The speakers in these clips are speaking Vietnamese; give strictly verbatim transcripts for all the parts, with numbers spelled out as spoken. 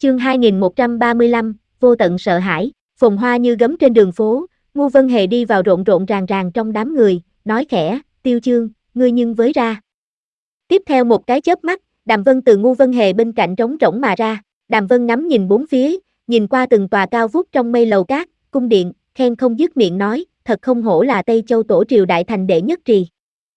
Chương hai nghìn một trăm ba mươi lăm, vô tận sợ hãi, phồn hoa như gấm trên đường phố, Ngô Vân Hề đi vào rộn rộn ràng ràng trong đám người, nói khẽ, Tiêu Chương, ngươi nhưng với ra. Tiếp theo một cái chớp mắt, Đàm Vân từ Ngô Vân Hề bên cạnh trống rỗng mà ra, Đàm Vân ngắm nhìn bốn phía, nhìn qua từng tòa cao vút trong mây lầu cát, cung điện, khen không dứt miệng nói, thật không hổ là Tây Châu Tổ triều đại thành đệ nhất trì.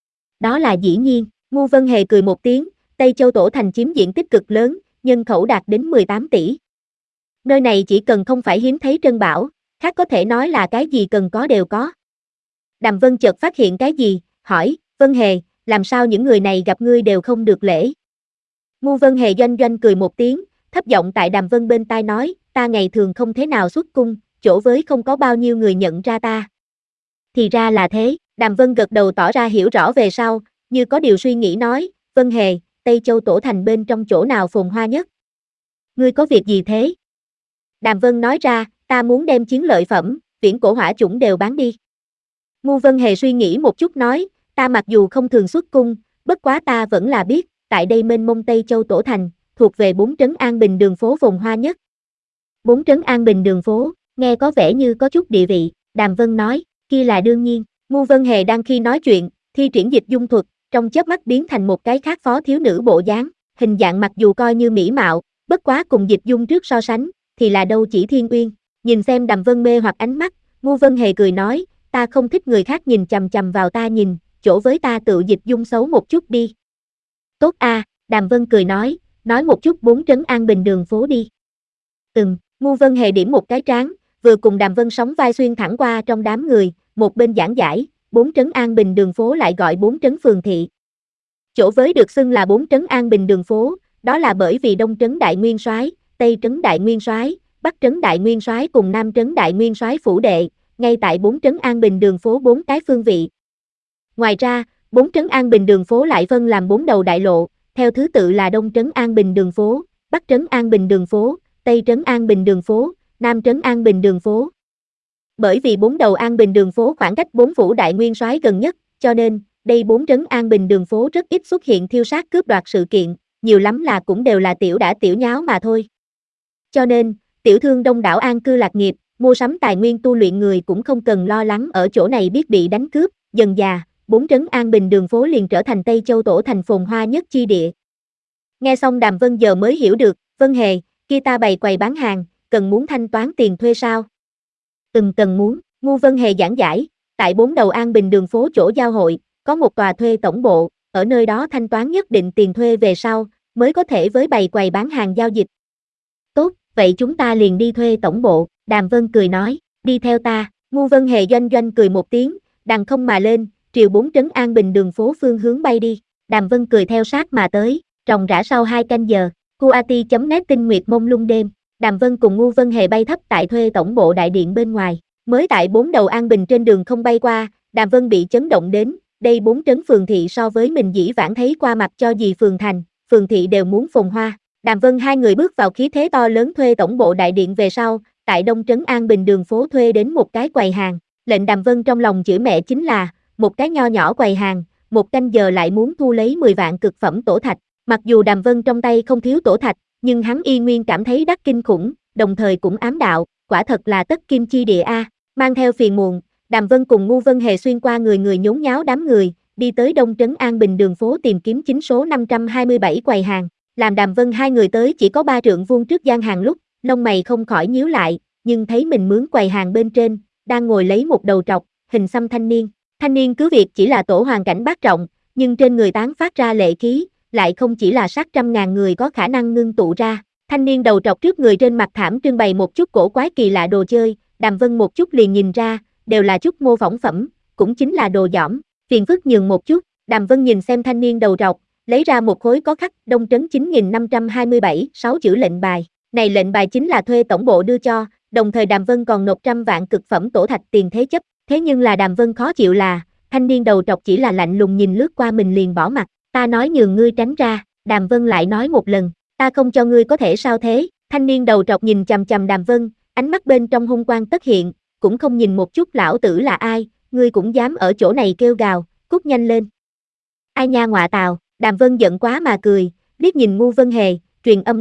Đó là dĩ nhiên, Ngô Vân Hề cười một tiếng, Tây Châu Tổ thành chiếm diện tích cực lớn, nhân khẩu đạt đến mười tám tỷ. Nơi này chỉ cần không phải hiếm thấy trân bảo, khác có thể nói là cái gì cần có đều có. Đàm Vân chợt phát hiện cái gì, hỏi, Vân Hề, làm sao những người này gặp ngươi đều không được lễ? Ngô Vân Hề doanh doanh cười một tiếng, thấp giọng tại Đàm Vân bên tai nói, ta ngày thường không thế nào xuất cung, chỗ với không có bao nhiêu người nhận ra ta. Thì ra là thế, Đàm Vân gật đầu tỏ ra hiểu rõ về sau, như có điều suy nghĩ nói, Vân Hề, Tây Châu Tổ thành bên trong chỗ nào phồn hoa nhất? Ngươi có việc gì thế? Đàm Vân nói ra, ta muốn đem chiến lợi phẩm, viễn cổ hỏa chủng đều bán đi. Ngô Vân Hề suy nghĩ một chút nói, ta mặc dù không thường xuất cung, bất quá ta vẫn là biết, tại đây mênh mông Tây Châu Tổ thành, thuộc về bốn trấn An Bình đường phố phồn hoa nhất. Bốn trấn An Bình đường phố, nghe có vẻ như có chút địa vị, Đàm Vân nói, kia là đương nhiên. Ngô Vân Hề đang khi nói chuyện, thi triển dịch dung thuật, trong chớp mắt biến thành một cái khác phó thiếu nữ bộ dáng, hình dạng mặc dù coi như mỹ mạo, bất quá cùng dịch dung trước so sánh, thì là đâu chỉ thiên uyên. Nhìn xem Đàm Vân mê hoặc ánh mắt, Ngô Vân Hề cười nói, ta không thích người khác nhìn chằm chằm vào ta nhìn, chỗ với ta tự dịch dung xấu một chút đi. Tốt a, Đàm Vân cười nói, nói một chút bốn trấn An Bình đường phố đi. Ừm, Ngô Vân Hề điểm một cái trán, vừa cùng Đàm Vân sóng vai xuyên thẳng qua trong đám người, một bên giảng giải, bốn trấn An Bình đường phố lại gọi bốn trấn phường thị. Chỗ với được xưng là bốn trấn An Bình đường phố, đó là bởi vì Đông trấn Đại Nguyên Soái, Tây trấn Đại Nguyên Soái, Bắc trấn Đại Nguyên Soái cùng Nam trấn Đại Nguyên Soái phủ đệ, ngay tại bốn trấn An Bình đường phố bốn cái phương vị. Ngoài ra, bốn trấn An Bình đường phố lại phân làm bốn đầu đại lộ, theo thứ tự là Đông trấn An Bình đường phố, Bắc trấn An Bình đường phố, Tây trấn An Bình đường phố, Nam trấn An Bình đường phố. Bởi vì bốn đầu An Bình đường phố khoảng cách bốn phủ Đại Nguyên Soái gần nhất, cho nên, đây bốn trấn An Bình đường phố rất ít xuất hiện thiêu sát cướp đoạt sự kiện, nhiều lắm là cũng đều là tiểu đả tiểu nháo mà thôi. Cho nên, tiểu thương đông đảo an cư lạc nghiệp, mua sắm tài nguyên tu luyện người cũng không cần lo lắng ở chỗ này biết bị đánh cướp, dần dà, bốn trấn An Bình đường phố liền trở thành Tây Châu Tổ thành phồn hoa nhất chi địa. Nghe xong Đàm Vân giờ mới hiểu được, Vân Hề, kia ta bày quầy bán hàng, cần muốn thanh toán tiền thuê sao? Ừm cần muốn, Ngô Vân Hề giảng giải, tại bốn đầu An Bình đường phố chỗ giao hội, có một tòa thuê tổng bộ, ở nơi đó thanh toán nhất định tiền thuê về sau, mới có thể với bày quầy bán hàng giao dịch. Tốt, vậy chúng ta liền đi thuê tổng bộ, Đàm Vân cười nói, đi theo ta, Ngô Vân Hề doanh doanh cười một tiếng, đằng không mà lên, triều bốn trấn An Bình đường phố phương hướng bay đi, Đàm Vân cười theo sát mà tới, ròng rã sau hai canh giờ, Kuati chấm net tinh nguyệt mông lung đêm, Đàm Vân cùng Ngô Vân Hề bay thấp tại thuê tổng bộ đại điện bên ngoài, mới tại bốn đầu An Bình trên đường không bay qua, Đàm Vân bị chấn động đến, đây bốn trấn phường thị so với mình dĩ vãng thấy qua mặt cho gì phường thành, phường thị đều muốn phồn hoa. Đàm Vân hai người bước vào khí thế to lớn thuê tổng bộ đại điện về sau, tại Đông trấn An Bình đường phố thuê đến một cái quầy hàng, lệnh Đàm Vân trong lòng chửi mẹ chính là, một cái nho nhỏ quầy hàng, một canh giờ lại muốn thu lấy mười vạn cực phẩm tổ thạch, mặc dù Đàm Vân trong tay không thiếu tổ thạch, nhưng hắn y nguyên cảm thấy đắt kinh khủng, đồng thời cũng ám đạo, quả thật là tất kim chi địa a. Mang theo phiền muộn, Đàm Vân cùng Ngô Vân Hề xuyên qua người người nhốn nháo đám người, đi tới Đông trấn An Bình đường phố tìm kiếm chính số năm trăm hai mươi bảy quầy hàng, làm Đàm Vân hai người tới chỉ có ba trượng vuông trước gian hàng lúc, lông mày không khỏi nhíu lại, nhưng thấy mình mướn quầy hàng bên trên, đang ngồi lấy một đầu trọc, hình xăm thanh niên. Thanh niên cứ việc chỉ là tổ hoàng cảnh bát trọng, nhưng trên người tán phát ra lệ khí, lại không chỉ là sát trăm ngàn người có khả năng ngưng tụ ra. Thanh niên đầu trọc trước người trên mặt thảm trưng bày một chút cổ quái kỳ lạ đồ chơi, Đàm Vân một chút liền nhìn ra, đều là chút mô phỏng phẩm, cũng chính là đồ dỏm, phiền phức nhường một chút, Đàm Vân nhìn xem thanh niên đầu trọc, lấy ra một khối có khắc Đông trấn chín nghìn năm trăm hai mươi bảy, sáu chữ lệnh bài, này lệnh bài chính là thuê tổng bộ đưa cho, đồng thời Đàm Vân còn nộp trăm vạn cực phẩm tổ thạch tiền thế chấp, thế nhưng là Đàm Vân khó chịu là, thanh niên đầu trọc chỉ là lạnh lùng nhìn lướt qua mình liền bỏ mặt, ta nói nhường ngươi tránh ra, Đàm Vân lại nói một lần, ta không cho ngươi có thể sao thế, thanh niên đầu trọc nhìn chằm chằm Đàm Vân, ánh mắt bên trong hung quang tất hiện, cũng không nhìn một chút lão tử là ai, ngươi cũng dám ở chỗ này kêu gào, cút nhanh lên. Ai nha ngọa tào, Đàm Vân giận quá mà cười, liếc nhìn Ngô Vân Hề, truyền âm nói,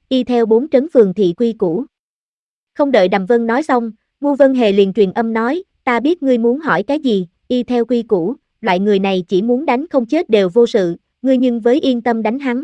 y theo bốn trấn phường thị quy củ. Không đợi Đàm Vân nói xong, Ngô Vân Hề liền truyền âm nói, ta biết ngươi muốn hỏi cái gì, y theo quy củ, loại người này chỉ muốn đánh không chết đều vô sự, ngươi nhưng với yên tâm đánh hắn.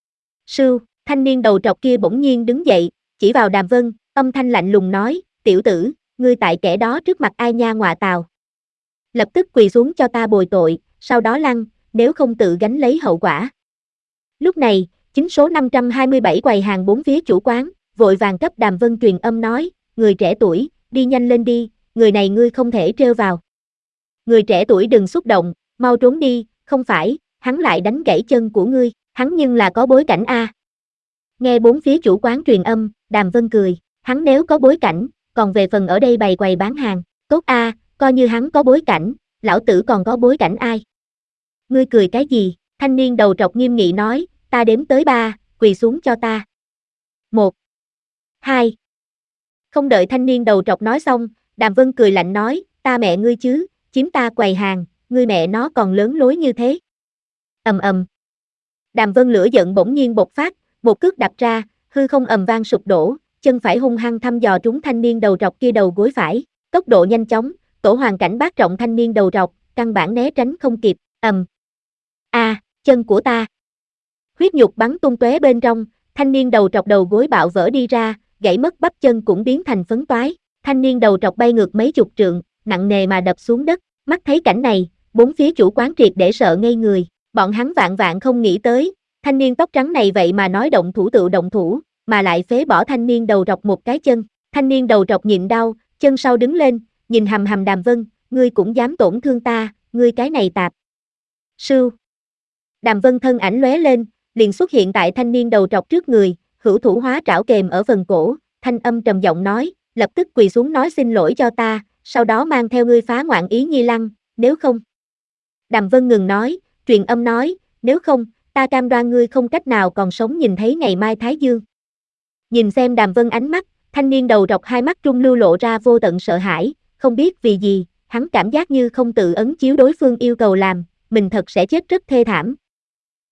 Sưu, thanh niên đầu trọc kia bỗng nhiên đứng dậy, chỉ vào Đàm Vân, âm thanh lạnh lùng nói, tiểu tử, ngươi tại kẻ đó trước mặt ai nha ngọa tào. Lập tức quỳ xuống cho ta bồi tội, sau đó lăn, nếu không tự gánh lấy hậu quả. Lúc này, chính số năm trăm hai mươi bảy quầy hàng bốn phía chủ quán, vội vàng cấp Đàm Vân truyền âm nói, người trẻ tuổi, đi nhanh lên đi, người này ngươi không thể trêu vào. Người trẻ tuổi đừng xúc động, mau trốn đi, không phải, hắn lại đánh gãy chân của ngươi, hắn nhưng là có bối cảnh a. Nghe bốn phía chủ quán truyền âm, Đàm Vân cười, hắn nếu có bối cảnh, còn về phần ở đây bày quầy bán hàng, tốt a, coi như hắn có bối cảnh, lão tử còn có bối cảnh ai? Ngươi cười cái gì? Thanh niên đầu trọc nghiêm nghị nói, ta đếm tới ba, quỳ xuống cho ta. Một, hai. Không đợi thanh niên đầu trọc nói xong, Đàm Vân cười lạnh nói, ta mẹ ngươi chứ, chiếm ta quầy hàng, ngươi mẹ nó còn lớn lối như thế. Ầm ầm. Đàm Vân lửa giận bỗng nhiên bộc phát, một cước đạp ra, hư không ầm vang sụp đổ, chân phải hung hăng thăm dò trúng thanh niên đầu trọc kia đầu gối phải, tốc độ nhanh chóng, tổ hoàn cảnh bát trọng thanh niên đầu trọc, căn bản né tránh không kịp, ầm. A, à, chân của ta. Huyết nhục bắn tung tóe bên trong, thanh niên đầu trọc đầu gối bạo vỡ đi ra, gãy mất bắp chân cũng biến thành phấn toái, thanh niên đầu trọc bay ngược mấy chục trượng, nặng nề mà đập xuống đất, mắt thấy cảnh này, bốn phía chủ quán triệt để sợ ngây người, bọn hắn vạn vạn không nghĩ tới, thanh niên tóc trắng này vậy mà nói động thủ tự động thủ, mà lại phế bỏ thanh niên đầu trọc một cái chân, thanh niên đầu trọc nhịn đau, chân sau đứng lên, nhìn hầm hầm Đàm Vân, ngươi cũng dám tổn thương ta, ngươi cái này tạp. Sưu. Đàm Vân thân ảnh lóe lên, liền xuất hiện tại thanh niên đầu trọc trước người, hữu thủ hóa trảo kềm ở phần cổ, thanh âm trầm giọng nói, lập tức quỳ xuống nói xin lỗi cho ta, sau đó mang theo ngươi phá ngoạn ý nhi lăng, nếu không. Đàm Vân ngừng nói, truyền âm nói, nếu không, ta cam đoan ngươi không cách nào còn sống nhìn thấy ngày mai Thái Dương. Nhìn xem Đàm Vân ánh mắt, thanh niên đầu trọc hai mắt trung lưu lộ ra vô tận sợ hãi, không biết vì gì, hắn cảm giác như không tự ấn chiếu đối phương yêu cầu làm, mình thật sẽ chết rất thê thảm,